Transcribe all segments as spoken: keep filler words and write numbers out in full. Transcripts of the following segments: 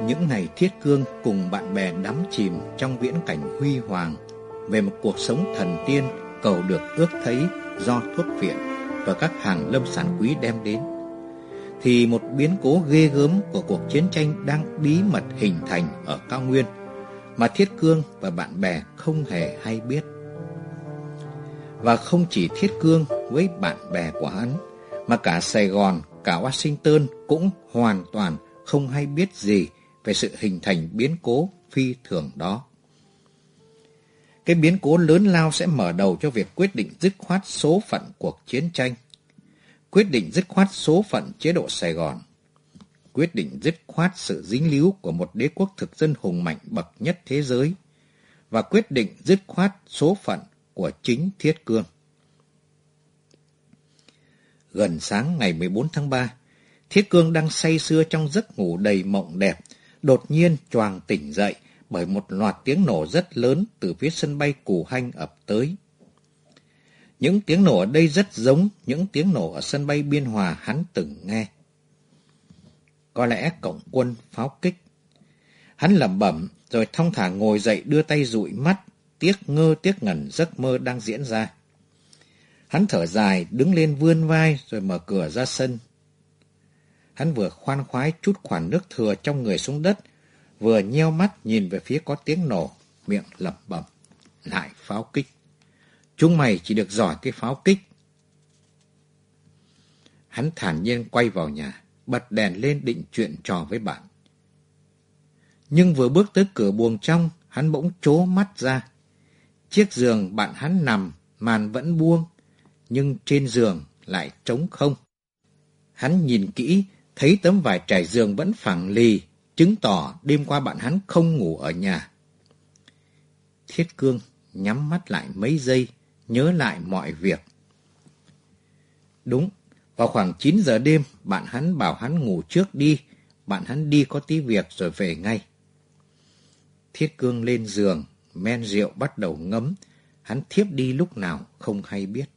Những ngày Thiết Cương cùng bạn bè đắm chìm trong viễn cảnh huy hoàng về một cuộc sống thần tiên cầu được ước thấy do thuốc phiện và các hàng lâm sản quý đem đến, thì một biến cố ghê gớm của cuộc chiến tranh đang bí mật hình thành ở cao nguyên mà Thiết Cương và bạn bè không hề hay biết. Và không chỉ Thiết Cương với bạn bè của hắn, mà cả Sài Gòn, cả Washington cũng hoàn toàn không hay biết gì về sự hình thành biến cố phi thường đó. Cái biến cố lớn lao sẽ mở đầu cho việc quyết định dứt khoát số phận cuộc chiến tranh, quyết định dứt khoát số phận chế độ Sài Gòn, quyết định dứt khoát sự dính líu của một đế quốc thực dân hùng mạnh bậc nhất thế giới, và quyết định dứt khoát số phận của chính Thiết Cương. Gần sáng ngày mười bốn tháng ba, Thiết Cương đang say sưa trong giấc ngủ đầy mộng đẹp, đột nhiên choàng tỉnh dậy bởi một loạt tiếng nổ rất lớn từ phía sân bay Cù Hanh ập tới. Những tiếng nổ ở đây rất giống những tiếng nổ ở sân bay Biên Hòa hắn từng nghe. Có lẽ cộng quân pháo kích. Hắn lẩm bẩm rồi thong thả ngồi dậy, đưa tay dụi mắt, tiếc ngơ tiếc ngẩn giấc mơ đang diễn ra. Hắn thở dài, đứng lên vươn vai rồi mở cửa ra sân. Hắn vừa khoan khoái trút khoản nước thừa trong người xuống đất, vừa nheo mắt nhìn về phía có tiếng nổ, miệng lẩm bẩm: lại pháo kích. Chúng mày chỉ được giỏi cái pháo kích. Hắn thản nhiên quay vào nhà, bật đèn lên định chuyện trò với bạn. Nhưng vừa bước tới cửa buồng trong, hắn bỗng trố mắt ra. Chiếc giường bạn hắn nằm, màn vẫn buông, nhưng trên giường lại trống không. Hắn nhìn kỹ, thấy tấm vải trải giường vẫn phẳng lì, chứng tỏ đêm qua bạn hắn không ngủ ở nhà. Thiết Cương nhắm mắt lại mấy giây, nhớ lại mọi việc. Đúng, vào khoảng chín giờ đêm, bạn hắn bảo hắn ngủ trước đi, bạn hắn đi có tí việc rồi về ngay. Thiết Cương lên giường, men rượu bắt đầu ngấm, hắn thiếp đi lúc nào không hay biết.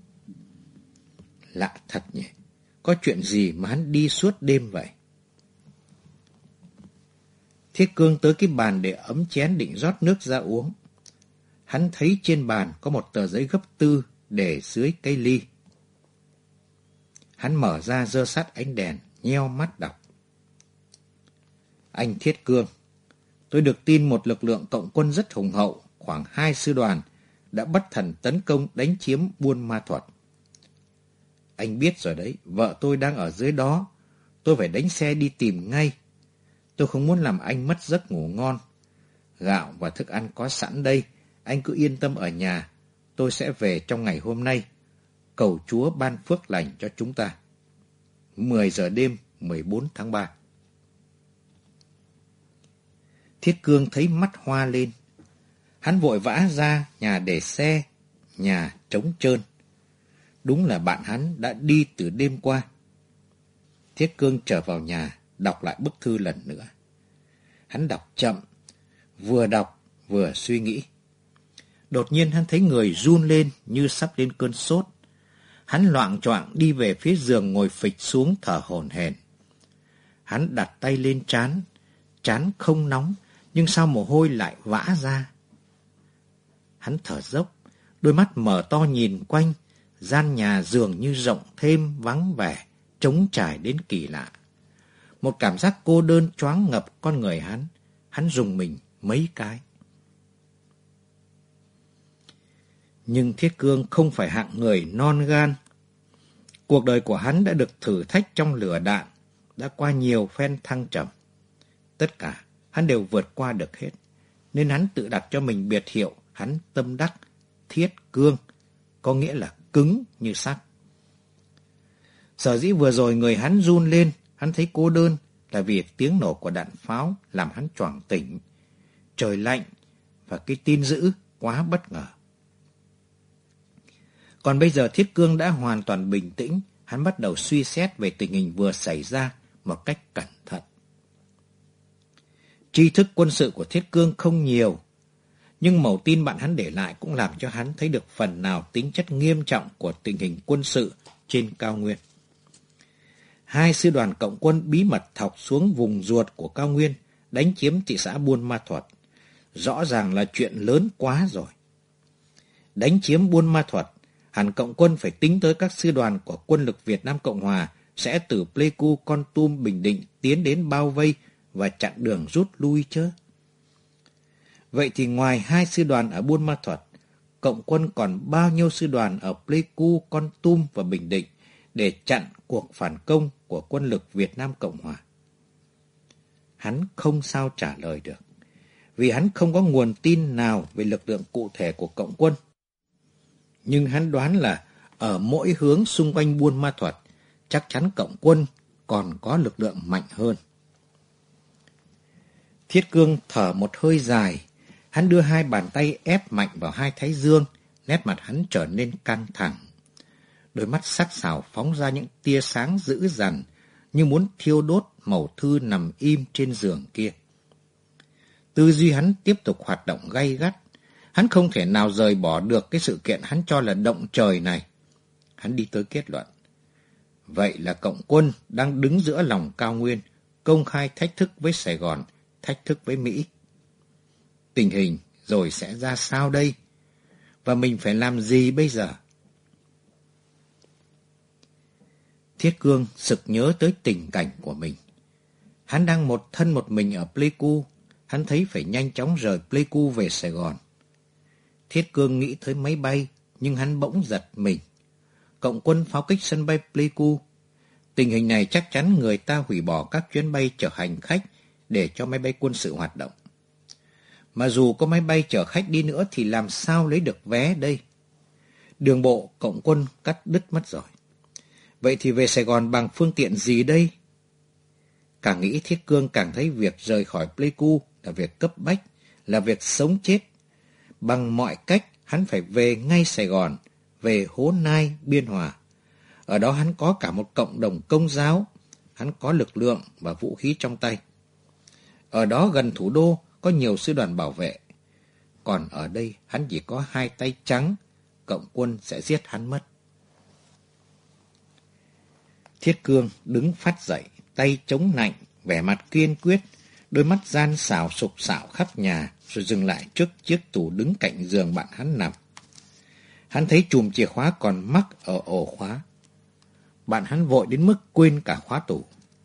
Lạ thật nhỉ, có chuyện gì mà hắn đi suốt đêm vậy? Thiết Cương tới cái bàn để ấm chén định rót nước ra uống. Hắn thấy trên bàn có một tờ giấy gấp tư để dưới cây ly. Hắn mở ra giơ sát ánh đèn, nheo mắt đọc. Anh Thiết Cương, tôi được tin một lực lượng cộng quân rất hùng hậu, khoảng hai sư đoàn, đã bất thần tấn công đánh chiếm Buôn Ma Thuột. Anh biết rồi đấy, vợ tôi đang ở dưới đó, tôi phải đánh xe đi tìm ngay. Tôi không muốn làm anh mất giấc ngủ ngon. Gạo và thức ăn có sẵn đây, anh cứ yên tâm ở nhà, tôi sẽ về trong ngày hôm nay. Cầu Chúa ban phước lành cho chúng ta. mười giờ đêm, mười bốn tháng ba. Thiết Cương thấy mắt hoa lên. Hắn vội vã ra nhà để xe, nhà trống trơn. Đúng là bạn hắn đã đi từ đêm qua. Thiết Cương trở vào nhà, đọc lại bức thư lần nữa. Hắn đọc chậm, vừa đọc vừa suy nghĩ. Đột nhiên hắn thấy người run lên như sắp lên cơn sốt. Hắn loạng choạng đi về phía giường, ngồi phịch xuống thở hổn hển. Hắn đặt tay lên trán, trán không nóng, nhưng sao mồ hôi lại vã ra. Hắn thở dốc, đôi mắt mở to nhìn quanh, gian nhà dường như rộng thêm, vắng vẻ, trống trải đến kỳ lạ. Một cảm giác cô đơn choáng ngập con người hắn, hắn rùng mình mấy cái. Nhưng Thiết Cương không phải hạng người non gan. Cuộc đời của hắn đã được thử thách trong lửa đạn, đã qua nhiều phen thăng trầm. Tất cả hắn đều vượt qua được hết, nên hắn tự đặt cho mình biệt hiệu hắn tâm đắc Thiết Cương, có nghĩa là cứng như sắt. Sở dĩ vừa rồi người hắn run lên, hắn thấy cô đơn, là vì tiếng nổ của đạn pháo làm hắn choàng tỉnh. Trời lạnh và cái tin dữ quá bất ngờ. Còn bây giờ Thiết Cương đã hoàn toàn bình tĩnh, hắn bắt đầu suy xét về tình hình vừa xảy ra một cách cẩn thận. Tri thức quân sự của Thiết Cương không nhiều, nhưng mẩu tin bạn hắn để lại cũng làm cho hắn thấy được phần nào tính chất nghiêm trọng của tình hình quân sự trên cao nguyên. Hai sư đoàn cộng quân bí mật thọc xuống vùng ruột của cao nguyên, đánh chiếm thị xã Buôn Ma Thuột. Rõ ràng là chuyện lớn quá rồi. Đánh chiếm Buôn Ma Thuột, hẳn Cộng quân phải tính tới các sư đoàn của quân lực Việt Nam Cộng Hòa sẽ từ Pleiku, Kon Tum, Bình Định tiến đến bao vây và chặn đường rút lui chứ. Vậy thì ngoài hai sư đoàn ở Buôn Ma Thuột, Cộng quân còn bao nhiêu sư đoàn ở Pleiku, Kon Tum và Bình Định để chặn cuộc phản công của quân lực Việt Nam Cộng Hòa? Hắn không sao trả lời được, vì hắn không có nguồn tin nào về lực lượng cụ thể của Cộng quân. Nhưng hắn đoán là ở mỗi hướng xung quanh Buôn Ma Thuột, chắc chắn Cộng quân còn có lực lượng mạnh hơn. Thiết Cương thở một hơi dài, hắn đưa hai bàn tay ép mạnh vào hai thái dương, nét mặt hắn trở nên căng thẳng. Đôi mắt sắc sảo phóng ra những tia sáng dữ dằn, như muốn thiêu đốt mẩu thư nằm im trên giường kia. Tư duy hắn tiếp tục hoạt động gay gắt. Hắn không thể nào rời bỏ được cái sự kiện hắn cho là động trời này. Hắn đi tới kết luận. Vậy là Cộng quân đang đứng giữa lòng cao nguyên, công khai thách thức với Sài Gòn, thách thức với Mỹ. Tình hình rồi sẽ ra sao đây? Và mình phải làm gì bây giờ? Thiết Cương sực nhớ tới tình cảnh của mình. Hắn đang một thân một mình ở Pleiku. Hắn thấy phải nhanh chóng rời Pleiku về Sài Gòn. Thiết Cương nghĩ tới máy bay, nhưng hắn bỗng giật mình. Cộng quân pháo kích sân bay Pleiku. Tình hình này chắc chắn người ta hủy bỏ các chuyến bay chở hành khách để cho máy bay quân sự hoạt động. Mà dù có máy bay chở khách đi nữa thì làm sao lấy được vé đây? Đường bộ Cộng quân cắt đứt mất rồi. Vậy thì về Sài Gòn bằng phương tiện gì đây? Càng nghĩ Thiết Cương càng thấy việc rời khỏi Pleiku là việc cấp bách, là việc sống chết. Bằng mọi cách hắn phải về ngay Sài Gòn, về Hố Nai, Biên Hòa. Ở đó hắn có cả một cộng đồng Công giáo, hắn có lực lượng và vũ khí trong tay. Ở đó gần thủ đô có nhiều sư đoàn bảo vệ. Còn ở đây hắn chỉ có hai tay trắng, Cộng quân sẽ giết hắn mất. Thiết Cương đứng phát dậy, tay chống nạnh, vẻ mặt kiên quyết, đôi mắt gian xảo sục sạo khắp nhà, rồi dừng lại trước chiếc tủ đứng cạnh giường bạn hắn nằm. Hắn thấy chùm chìa khóa còn mắc ở ổ khóa. Bạn hắn vội đến mức quên cả khóa tủ.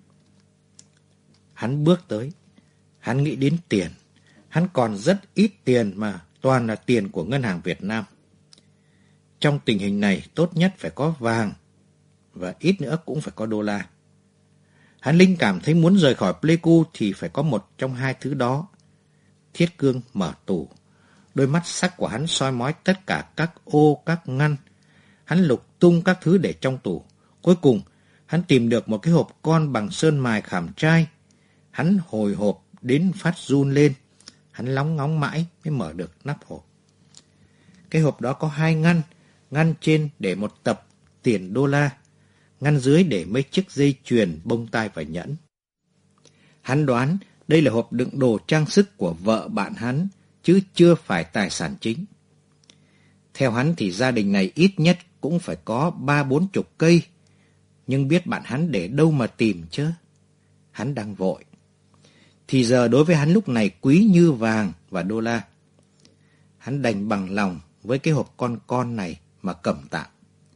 Hắn bước tới. Hắn nghĩ đến tiền. Hắn còn rất ít tiền mà, toàn là tiền của Ngân hàng Việt Nam. Trong tình hình này tốt nhất phải có vàng, và ít nữa cũng phải có đô la. Hắn linh cảm thấy muốn rời khỏi Pleiku thì phải có một trong hai thứ đó. Thiết Cương mở tủ. Đôi mắt sắc của hắn soi mói tất cả các ô, các ngăn. Hắn lục tung các thứ để trong tủ. Cuối cùng, hắn tìm được một cái hộp con bằng sơn mài khảm trai. Hắn hồi hộp đến phát run lên. Hắn lóng ngóng mãi mới mở được nắp hộp. Cái hộp đó có hai ngăn. Ngăn trên để một tập tiền đô la. Ngăn dưới để mấy chiếc dây chuyền, bông tai và nhẫn. Hắn đoán đây là hộp đựng đồ trang sức của vợ bạn hắn, chứ chưa phải tài sản chính. Theo hắn thì gia đình này ít nhất cũng phải có ba bốn chục cây, nhưng biết bạn hắn để đâu mà tìm chứ. Hắn đang vội. Thì giờ đối với hắn lúc này quý như vàng và đô la. Hắn đành bằng lòng với cái hộp con con này mà cầm tạm.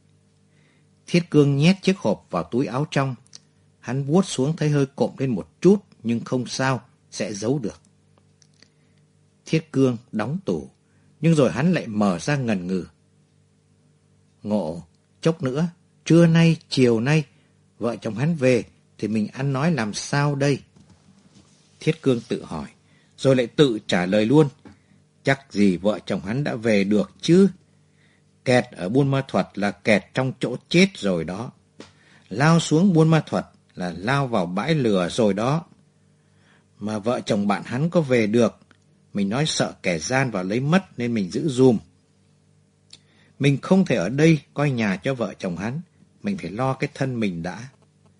Thiết Cương nhét chiếc hộp vào túi áo trong. Hắn vuốt xuống thấy hơi cộm lên một chút, nhưng không sao, sẽ giấu được. Thiết Cương đóng tủ, nhưng rồi hắn lại mở ra ngần ngừ. Ngộ, chốc nữa, trưa nay, chiều nay, vợ chồng hắn về, thì mình ăn nói làm sao đây? Thiết Cương tự hỏi, rồi lại tự trả lời luôn. Chắc gì vợ chồng hắn đã về được chứ? Kẹt ở Buôn Ma Thuột là kẹt trong chỗ chết rồi đó. Lao xuống Buôn Ma Thuột là lao vào bãi lửa rồi đó. Mà vợ chồng bạn hắn có về được, mình nói sợ kẻ gian vào lấy mất nên mình giữ dùm. Mình không thể ở đây coi nhà cho vợ chồng hắn, mình phải lo cái thân mình đã.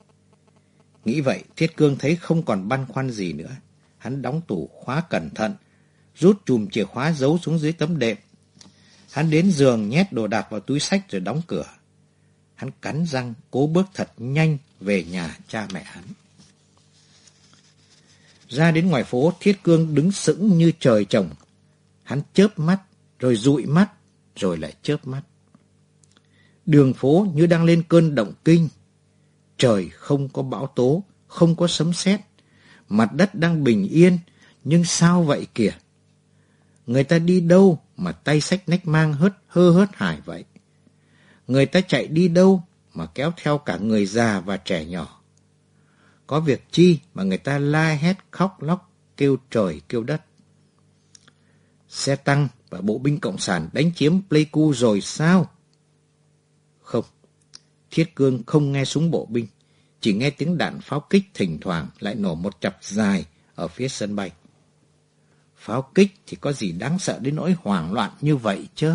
Nghĩ vậy, Thiết Cương thấy không còn băn khoăn gì nữa. Hắn đóng tủ khóa cẩn thận, rút chùm chìa khóa giấu xuống dưới tấm đệm. Hắn đến giường nhét đồ đạc vào túi xách rồi đóng cửa. Hắn cắn răng cố bước thật nhanh về nhà cha mẹ hắn. Ra đến ngoài phố, Thiết Cương đứng sững như trời trồng. Hắn chớp mắt, rồi dụi mắt, rồi lại chớp mắt. Đường phố như đang lên cơn động kinh. Trời không có bão tố, không có sấm sét. Mặt đất đang bình yên, nhưng sao vậy kìa? Người ta đi đâu mà tay xách nách mang hớt hơ hớt hải vậy? Người ta chạy đi đâu mà kéo theo cả người già và trẻ nhỏ? Có việc chi mà người ta la hét khóc lóc, kêu trời kêu đất? Xe tăng và bộ binh cộng sản đánh chiếm Pleiku rồi sao? Không, Thiết Cương không nghe súng bộ binh, chỉ nghe tiếng đạn pháo kích thỉnh thoảng lại nổ một chặp dài ở phía sân bay. Pháo kích thì có gì đáng sợ đến nỗi hoảng loạn như vậy chứ?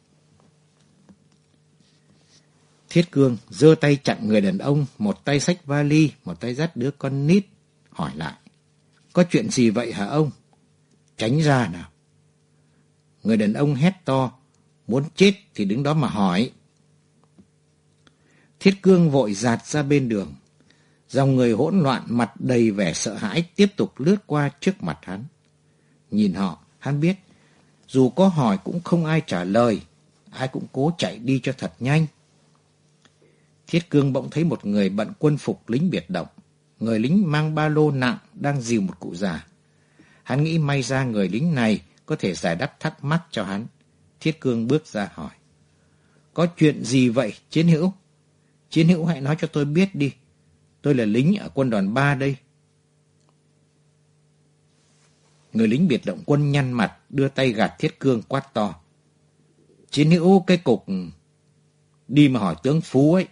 Thiết Cương giơ tay chặn người đàn ông, một tay xách vali, một tay dắt đứa con nít, hỏi lại. Có chuyện gì vậy hả ông? Tránh ra nào. Người đàn ông hét to, muốn chết thì đứng đó mà hỏi. Thiết Cương vội dạt ra bên đường. Dòng người hỗn loạn mặt đầy vẻ sợ hãi tiếp tục lướt qua trước mặt hắn. Nhìn họ, hắn biết, dù có hỏi cũng không ai trả lời, ai cũng cố chạy đi cho thật nhanh. Thiết Cương bỗng thấy một người bận quân phục lính biệt động. Người lính mang ba lô nặng đang dìu một cụ già. Hắn nghĩ may ra người lính này có thể giải đáp thắc mắc cho hắn. Thiết Cương bước ra hỏi. Có chuyện gì vậy, chiến hữu? Chiến hữu hãy nói cho tôi biết đi. Tôi là lính ở quân đoàn ba đây. Người lính biệt động quân nhăn mặt, đưa tay gạt Thiết Cương quát to. Chiến hữu cái cục... Đi mà hỏi tướng Phú ấy.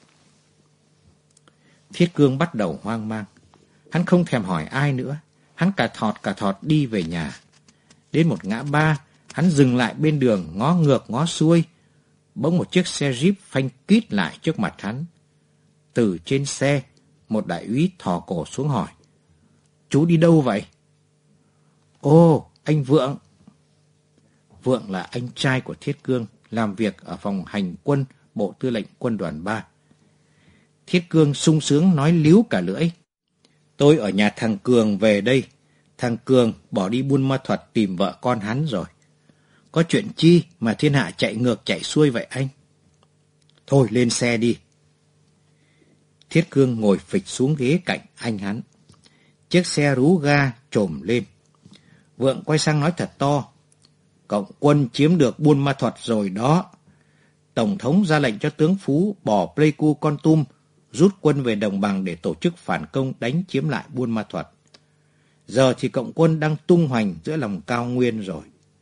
Thiết Cương bắt đầu hoang mang. Hắn không thèm hỏi ai nữa. Hắn cả thọt cả thọt đi về nhà. Đến một ngã ba, hắn dừng lại bên đường, ngó ngược ngó xuôi. Bỗng một chiếc xe Jeep phanh kít lại trước mặt hắn. Từ trên xe, một đại úy thò cổ xuống hỏi. Chú đi đâu vậy? Ồ, anh Vượng. Vượng là anh trai của Thiết Cương, làm việc ở phòng hành quân Bộ Tư lệnh Quân đoàn ba. Thiết Cương sung sướng nói líu cả lưỡi. Tôi ở nhà thằng Cường về đây. Thằng Cường bỏ đi Buôn Ma Thuột tìm vợ con hắn rồi. Có chuyện chi mà thiên hạ chạy ngược chạy xuôi vậy anh? Thôi lên xe đi. Thiết Cương ngồi phịch xuống ghế cạnh anh hắn. Chiếc xe rú ga trồm lên. Vượng quay sang nói thật to. Cộng quân chiếm được Buôn Ma Thuột rồi đó. Tổng thống ra lệnh cho tướng Phú bỏ Pleiku Kon Tum, rút quân về đồng bằng để tổ chức phản công đánh chiếm lại Buôn Ma Thuột. Giờ thì cộng quân đang tung hoành giữa lòng cao nguyên rồi.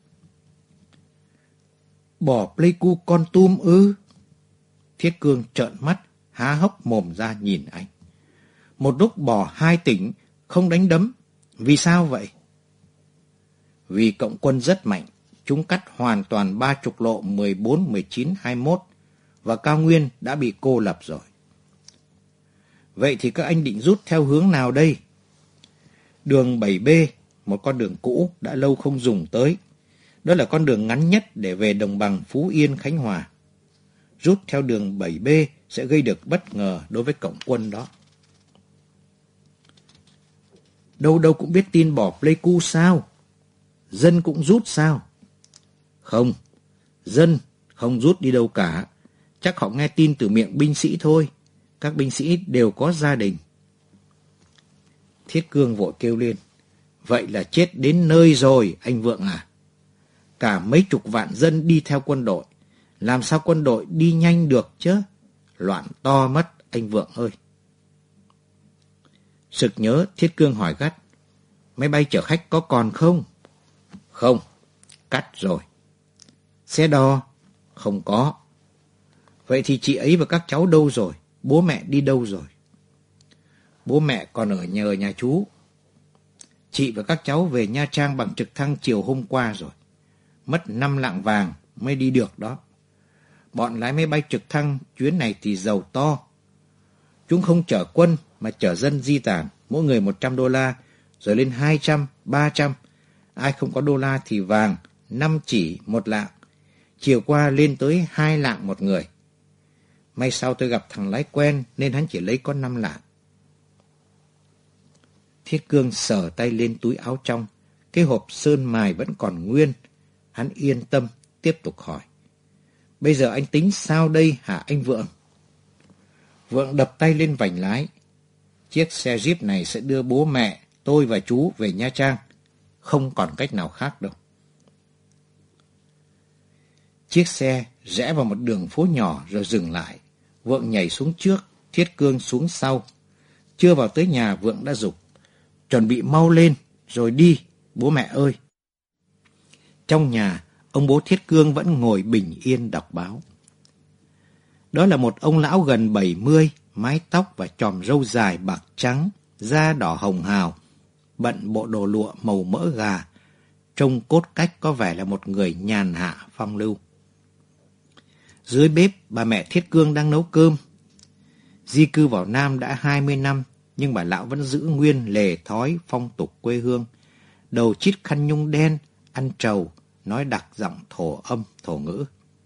Bỏ Pleiku Kon Tum ư? Thiết Cương trợn mắt, há hốc mồm ra nhìn anh. Một lúc bỏ hai tỉnh, không đánh đấm. Vì sao vậy? Vì cộng quân rất mạnh. Chúng cắt hoàn toàn ba trục lộ mười bốn, mười chín, hai mươi mốt và cao nguyên đã bị cô lập rồi. Vậy thì các anh định rút theo hướng nào đây? Đường bảy B, một con đường cũ đã lâu không dùng tới. Đó là con đường ngắn nhất để về đồng bằng Phú Yên, Khánh Hòa. Rút theo đường bảy B sẽ gây được bất ngờ đối với cộng quân đó. Đâu đâu cũng biết tin bỏ Pleiku sao? Dân cũng rút sao? Không, dân không rút đi đâu cả. Chắc họ nghe tin từ miệng binh sĩ thôi. Các binh sĩ đều có gia đình. Thiết Cương vội kêu lên. Vậy là chết đến nơi rồi, anh Vượng à. Cả mấy chục vạn dân đi theo quân đội. Làm sao quân đội đi nhanh được chứ? Loạn to mất, anh Vượng ơi. Sực nhớ, Thiết Cương hỏi gắt. Máy bay chở khách có còn không? Không, cắt rồi. Xe đò? Không có. Vậy thì chị ấy và các cháu đâu rồi? Bố mẹ đi đâu rồi? Bố mẹ còn ở nhờ nhà chú. Chị và các cháu về Nha Trang bằng trực thăng chiều hôm qua rồi. Mất năm lạng vàng mới đi được đó. Bọn lái máy bay trực thăng chuyến này thì giàu to. Chúng không chở quân mà chở dân di tản, mỗi người một trăm đô la, rồi lên hai trăm, ba trăm. Ai không có đô la thì vàng, năm chỉ một lạng. Chiều qua lên tới hai lạng một người. May sau tôi gặp thằng lái quen nên hắn chỉ lấy có năm lạng. Thiết Cương sờ tay lên túi áo trong, cái hộp sơn mài vẫn còn nguyên. Hắn yên tâm, tiếp tục hỏi. Bây giờ anh tính sao đây hả anh Vượng? Vượng đập tay lên vành lái. Chiếc xe Jeep này sẽ đưa bố mẹ, tôi và chú về Nha Trang. Không còn cách nào khác đâu. Chiếc xe rẽ vào một đường phố nhỏ rồi dừng lại. Vượng nhảy xuống trước, Thiết Cương xuống sau. Chưa vào tới nhà, Vượng đã giục. Chuẩn bị mau lên, rồi đi, bố mẹ ơi. Trong nhà, ông bố Thiết Cương vẫn ngồi bình yên đọc báo. Đó là một ông lão gần bảy mươi, mái tóc và chòm râu dài bạc trắng, da đỏ hồng hào, bận bộ đồ lụa màu mỡ gà, trông cốt cách có vẻ là một người nhàn hạ phong lưu. Dưới bếp, bà mẹ Thiết Cương đang nấu cơm. Di cư vào Nam đã hai mươi năm, nhưng bà lão vẫn giữ nguyên lề thói phong tục quê hương. Đầu chít khăn nhung đen, ăn trầu, nói đặc giọng thổ âm, thổ ngữ.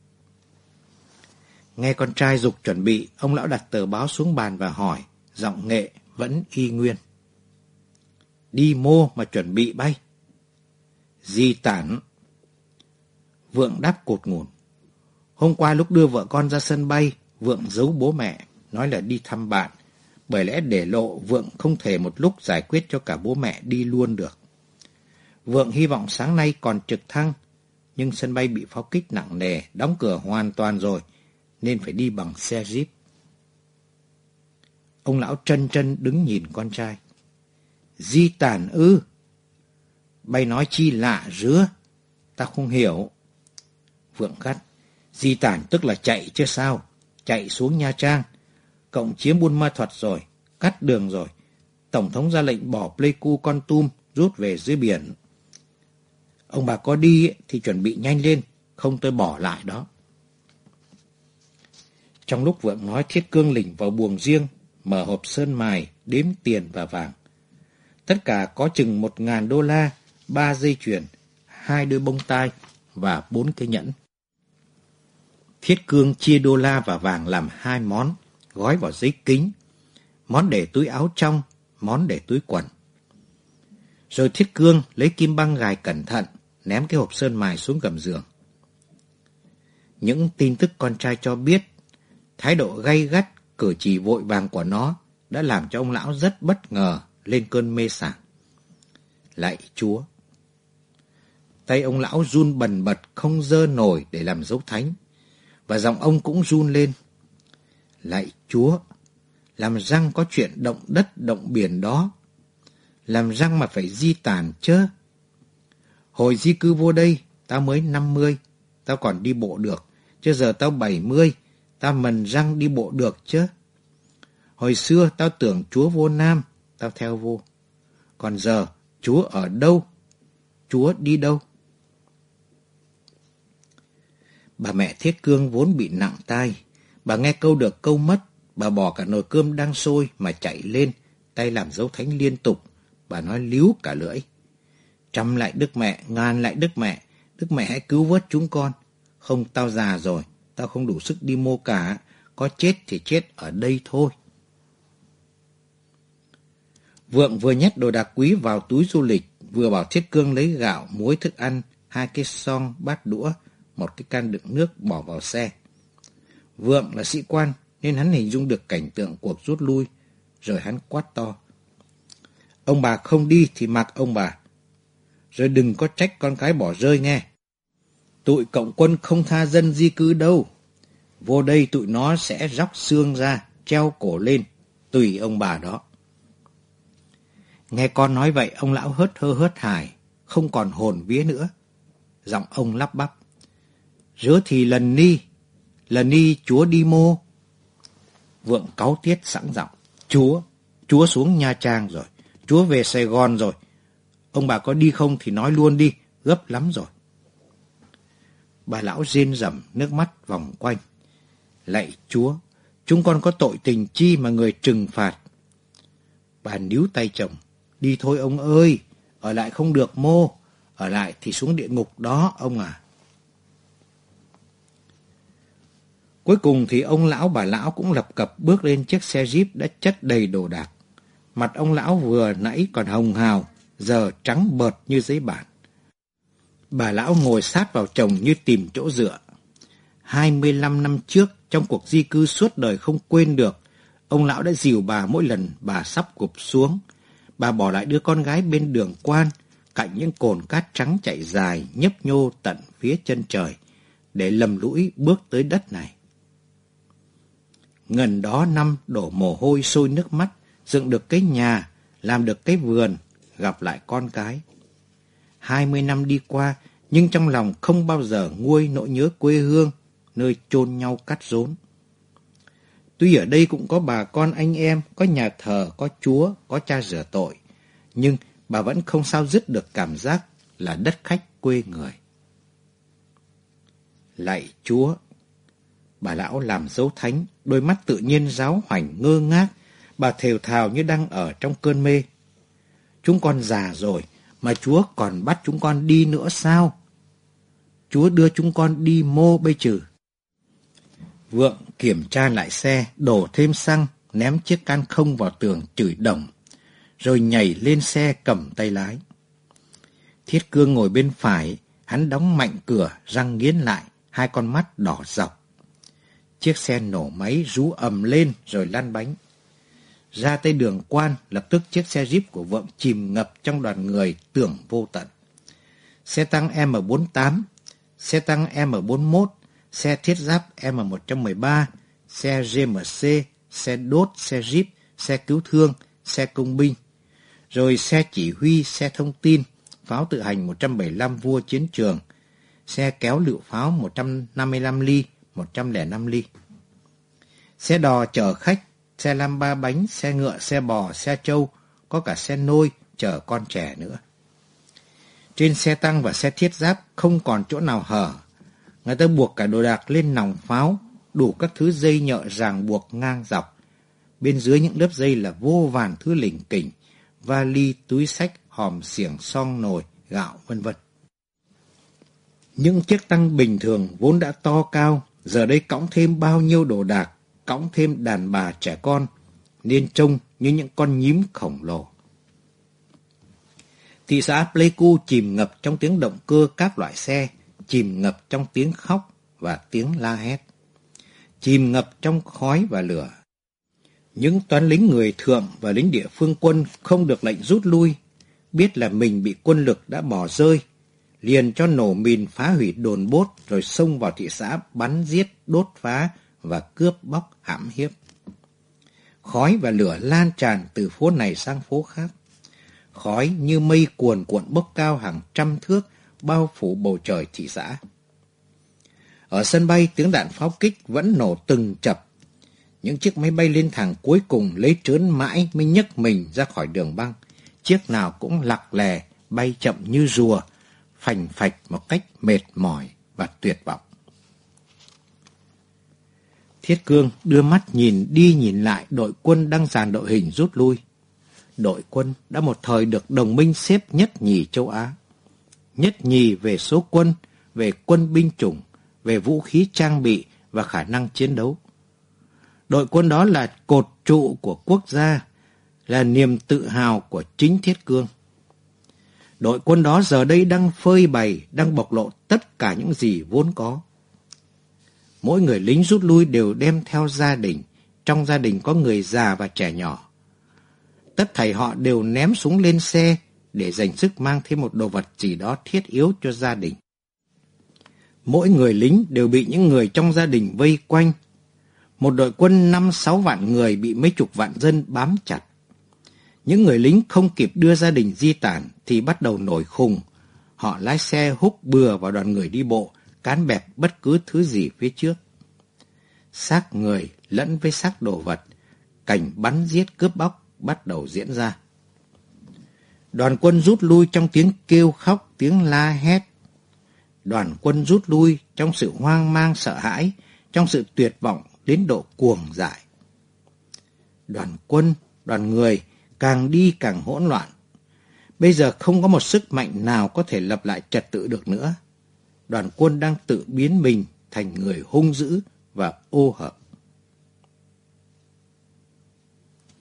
Nghe con trai giục chuẩn bị, ông lão đặt tờ báo xuống bàn và hỏi, giọng nghệ vẫn y nguyên. Đi mô mà chuẩn bị bay. Di tản. Vượng đáp cột ngùn. Hôm qua lúc đưa vợ con ra sân bay, Vượng giấu bố mẹ, nói là đi thăm bạn. Bởi lẽ để lộ, Vượng không thể một lúc giải quyết cho cả bố mẹ đi luôn được. Vượng hy vọng sáng nay còn trực thăng, nhưng sân bay bị pháo kích nặng nề, đóng cửa hoàn toàn rồi, nên phải đi bằng xe Jeep. Ông lão trân trân đứng nhìn con trai. Di tản ư? Bay nói chi lạ rứa, ta không hiểu. Vượng gắt. Di tản tức là chạy chứ sao? Chạy xuống Nha Trang. Cộng chiếm Buôn Ma Thuột rồi, cắt đường rồi. Tổng thống ra lệnh bỏ Pleiku Kon Tum, rút về dưới biển. Ông bà có đi thì chuẩn bị nhanh lên, không tôi bỏ lại đó. Trong lúc Vượng nói, Thiết Cương lỉnh vào buồng riêng, mở hộp sơn mài, đếm tiền và vàng. Tất cả có chừng một ngàn đô la, ba dây chuyền, hai đôi bông tai và bốn cái nhẫn. Thiết Cương chia đô la và vàng làm hai món, gói vào giấy kính. Món để túi áo trong, món để túi quần. Rồi Thiết Cương lấy kim băng gài cẩn thận, ném cái hộp sơn mài xuống gầm giường. Những tin tức con trai cho biết, thái độ gay gắt, cử chỉ vội vàng của nó đã làm cho ông lão rất bất ngờ, lên cơn mê sảng. Lạy Chúa! Tay ông lão run bần bật không giơ nổi để làm dấu thánh, và giọng ông cũng run lên. Lạy Chúa! Làm răng có chuyện động đất động biển đó. Làm răng mà phải di tản chớ. Hồi di cư vô đây, tao mới năm mươi, tao còn đi bộ được, chứ giờ tao bảy mươi, tao mần răng đi bộ được chứ. Hồi xưa tao tưởng Chúa vô Nam, tao theo vô. Còn giờ, Chúa ở đâu? Chúa đi đâu? Bà mẹ Thiết Cương vốn bị nặng tai. Bà nghe câu được câu mất, bà bỏ cả nồi cơm đang sôi mà chạy lên, tay làm dấu thánh liên tục. Bà nói líu cả lưỡi. Trăm lại Đức Mẹ, ngàn lại Đức Mẹ, Đức Mẹ hãy cứu vớt chúng con. Không, tao già rồi, tao không đủ sức đi mô cả, có chết thì chết ở đây thôi. Vượng vừa nhét đồ đạc quý vào túi du lịch, vừa bảo Thiết Cương lấy gạo, muối, thức ăn, hai cái son, bát đũa, một cái can đựng nước bỏ vào xe. Vượng là sĩ quan nên hắn hình dung được cảnh tượng cuộc rút lui, rồi hắn quát to. Ông bà không đi thì mặc ông bà. Rồi đừng có trách con cái bỏ rơi nghe. Tụi cộng quân không tha dân di cư đâu. Vô đây tụi nó sẽ róc xương ra, treo cổ lên, tùy ông bà đó. Nghe con nói vậy, ông lão hớt hơ hớt hải, không còn hồn vía nữa. Giọng ông lắp bắp. Rứa thì lần ni, lần ni Chúa đi mô. Vượng cáu tiết sẵn giọng. Chúa, Chúa xuống Nha Trang rồi, Chúa về Sài Gòn rồi. Ông bà có đi không thì nói luôn đi, gấp lắm rồi. Bà lão rên rẩm, nước mắt vòng quanh. Lạy Chúa, chúng con có tội tình chi mà người trừng phạt. Bà níu tay chồng. Đi thôi ông ơi, ở lại không được mô, ở lại thì xuống địa ngục đó ông à. Cuối cùng thì ông lão bà lão cũng lập cập bước lên chiếc xe Jeep đã chất đầy đồ đạc. Mặt ông lão vừa nãy còn hồng hào, giờ trắng bợt như giấy bản. Bà lão ngồi sát vào chồng như tìm chỗ dựa. hai mươi lăm năm trước, trong cuộc di cư suốt đời không quên được, ông lão đã dìu bà mỗi lần bà sắp gục xuống. Bà bỏ lại đứa con gái bên đường quan, cạnh những cồn cát trắng chạy dài, nhấp nhô tận phía chân trời, để lầm lũi bước tới đất này. Ngần đó năm đổ mồ hôi sôi nước mắt, dựng được cái nhà, làm được cái vườn, gặp lại con cái. Hai mươi năm đi qua, nhưng trong lòng không bao giờ nguôi nỗi nhớ quê hương, nơi chôn nhau cắt rốn. Tuy ở đây cũng có bà con anh em, có nhà thờ, có Chúa, có cha rửa tội, nhưng bà vẫn không sao dứt được cảm giác là đất khách quê người. Lạy Chúa! Bà lão làm dấu thánh, đôi mắt tự nhiên giáo hoành ngơ ngác, bà thều thào như đang ở trong cơn mê. Chúng con già rồi, mà Chúa còn bắt chúng con đi nữa sao? Chúa đưa chúng con đi mô bây trừ. Vượng kiểm tra lại xe, đổ thêm xăng, ném chiếc can không vào tường chửi đồng, rồi nhảy lên xe cầm tay lái. Thiết Cương ngồi bên phải, hắn đóng mạnh cửa, răng nghiến lại, hai con mắt đỏ dọc. Chiếc xe nổ máy rú ầm lên rồi lăn bánh. Ra tới đường quan, lập tức chiếc xe Jeep của Vượng chìm ngập trong đoàn người tưởng vô tận. Xe tăng M bốn tám, xe tăng M bốn mốt, xe thiết giáp M một một ba, xe G M C, xe đốt, xe Jeep, xe cứu thương, xe công binh, rồi xe chỉ huy, xe thông tin, pháo tự hành một trăm bảy mươi lăm vua chiến trường, xe kéo lựu pháo một trăm năm mươi lăm ly, một trăm lẻ năm ly. Xe đò chở khách, xe lam ba bánh, xe ngựa, xe bò, xe trâu, có cả xe nôi chở con trẻ nữa. Trên xe tăng và xe thiết giáp không còn chỗ nào hở. Người ta buộc cả đồ đạc lên nòng pháo, đủ các thứ dây nhợ ràng buộc ngang dọc. Bên dưới những lớp dây là vô vàn thứ lỉnh kỉnh, vali, túi xách, hòm xiềng, xong nồi, gạo, vân vân. Những chiếc tăng bình thường vốn đã to cao, giờ đây cõng thêm bao nhiêu đồ đạc, cõng thêm đàn bà trẻ con, nên trông như những con nhím khổng lồ. Thị xã Pleiku chìm ngập trong tiếng động cơ các loại xe, chìm ngập trong tiếng khóc và tiếng la hét, chìm ngập trong khói và lửa. Những toán lính người thượng và lính địa phương quân không được lệnh rút lui, biết là mình bị quân lực đã bỏ rơi, liền cho nổ mìn phá hủy đồn bốt rồi xông vào thị xã bắn giết, đốt phá và cướp bóc hãm hiếp. Khói và lửa lan tràn từ phố này sang phố khác. Khói như mây cuồn cuộn bốc cao hàng trăm thước, bao phủ bầu trời thị xã. Ở sân bay, tiếng đạn pháo kích vẫn nổ từng chập. Những chiếc máy bay lên thẳng cuối cùng lấy trớn mãi mới nhấc mình ra khỏi đường băng. Chiếc nào cũng lặc lè, bay chậm như rùa, phành phạch một cách mệt mỏi và tuyệt vọng. Thiết Cương đưa mắt nhìn đi nhìn lại đội quân đang dàn đội hình rút lui. Đội quân đã một thời được đồng minh xếp nhất nhì châu Á. Nhất nhì về số quân, về quân binh chủng, về vũ khí trang bị và khả năng chiến đấu. Đội quân đó là cột trụ của quốc gia, là niềm tự hào của chính Thiết Cương. Đội quân đó giờ đây đang phơi bày, đang bộc lộ tất cả những gì vốn có. Mỗi người lính rút lui đều đem theo gia đình, trong gia đình có người già và trẻ nhỏ. Tất thảy họ đều ném súng lên xe để dành sức mang thêm một đồ vật gì đó thiết yếu cho gia đình. Mỗi người lính đều bị những người trong gia đình vây quanh. Một đội quân năm sáu vạn người bị mấy chục vạn dân bám chặt. Những người lính không kịp đưa gia đình di tản thì bắt đầu nổi khùng. Họ lái xe húc bừa vào đoàn người đi bộ, cán bẹp bất cứ thứ gì phía trước. Xác người lẫn với xác đồ vật, cảnh bắn giết cướp bóc bắt đầu diễn ra. Đoàn quân rút lui trong tiếng kêu khóc, tiếng la hét. Đoàn quân rút lui trong sự hoang mang sợ hãi, trong sự tuyệt vọng đến độ cuồng dại. Đoàn quân, đoàn người càng đi càng hỗn loạn. Bây giờ không có một sức mạnh nào có thể lập lại trật tự được nữa. Đoàn quân đang tự biến mình thành người hung dữ và ô hợp.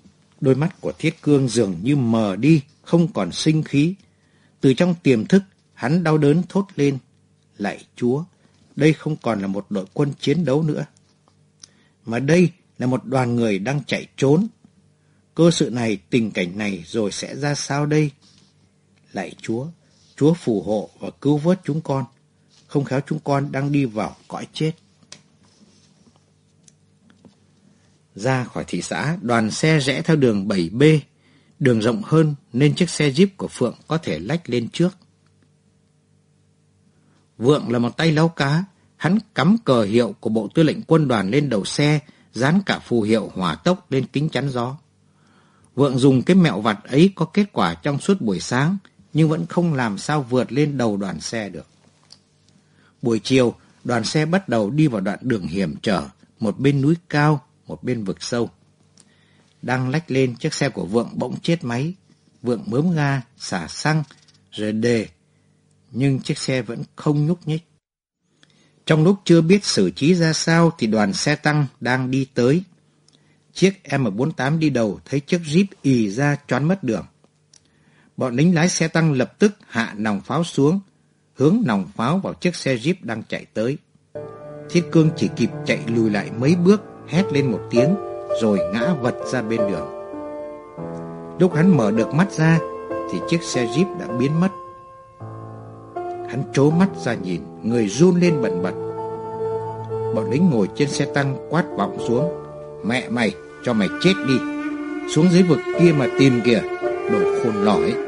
Đôi mắt của Thiết Cương dường như mờ đi, không còn sinh khí. Từ trong tiềm thức, hắn đau đớn thốt lên: lạy Chúa, đây không còn là một đội quân chiến đấu nữa, mà đây là một đoàn người đang chạy trốn. Cơ sự này, tình cảnh này rồi sẽ ra sao đây? Lạy Chúa, Chúa phù hộ và cứu vớt chúng con, không khéo chúng con đang đi vào cõi chết. Ra khỏi thị xã, đoàn xe rẽ theo đường bảy B, đường rộng hơn nên chiếc xe Jeep của Phượng có thể lách lên trước. Vượng là một tay láu cá, hắn cắm cờ hiệu của Bộ Tư lệnh Quân đoàn lên đầu xe, dán cả phù hiệu hỏa tốc lên kính chắn gió. Vượng dùng cái mẹo vặt ấy có kết quả trong suốt buổi sáng, nhưng vẫn không làm sao vượt lên đầu đoàn xe được. Buổi chiều, đoàn xe bắt đầu đi vào đoạn đường hiểm trở, một bên núi cao, một bên vực sâu. Đang lách lên, chiếc xe của Vượng bỗng chết máy. Vượng bấm ga, xả xăng, rồi đề, nhưng chiếc xe vẫn không nhúc nhích. Trong lúc chưa biết xử trí ra sao thì đoàn xe tăng đang đi tới. Chiếc M bốn tám đi đầu thấy chiếc Jeep ì ra choán mất đường. Bọn lính lái xe tăng lập tức hạ nòng pháo xuống, hướng nòng pháo vào chiếc xe Jeep đang chạy tới. Thiết Cương chỉ kịp chạy lùi lại mấy bước, hét lên một tiếng, rồi ngã vật ra bên đường. Lúc hắn mở được mắt ra, thì chiếc xe Jeep đã biến mất. Hắn trố mắt ra nhìn, người run lên bần bật. Bọn lính ngồi trên xe tăng quát vọng xuống: mẹ mày, cho mày chết đi, xuống dưới vực kia mà tìm kìa, đồ khôn lỏi.